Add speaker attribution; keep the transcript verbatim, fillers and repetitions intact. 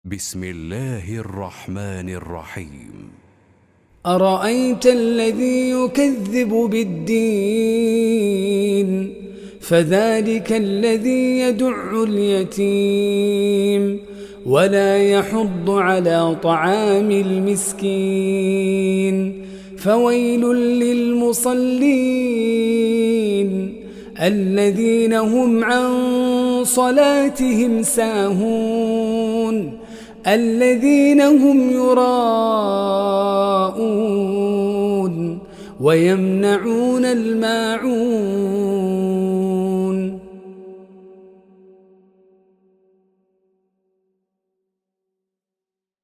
Speaker 1: بسم الله الرحمن الرحيم.
Speaker 2: أرأيت الذي يكذب بالدين فذلك الذي يدع اليتيم ولا يحض على طعام المسكين فويل للمصلين الذين هم عن صلاتهم ساهون الذين هم يراءون ويمنعون الماعون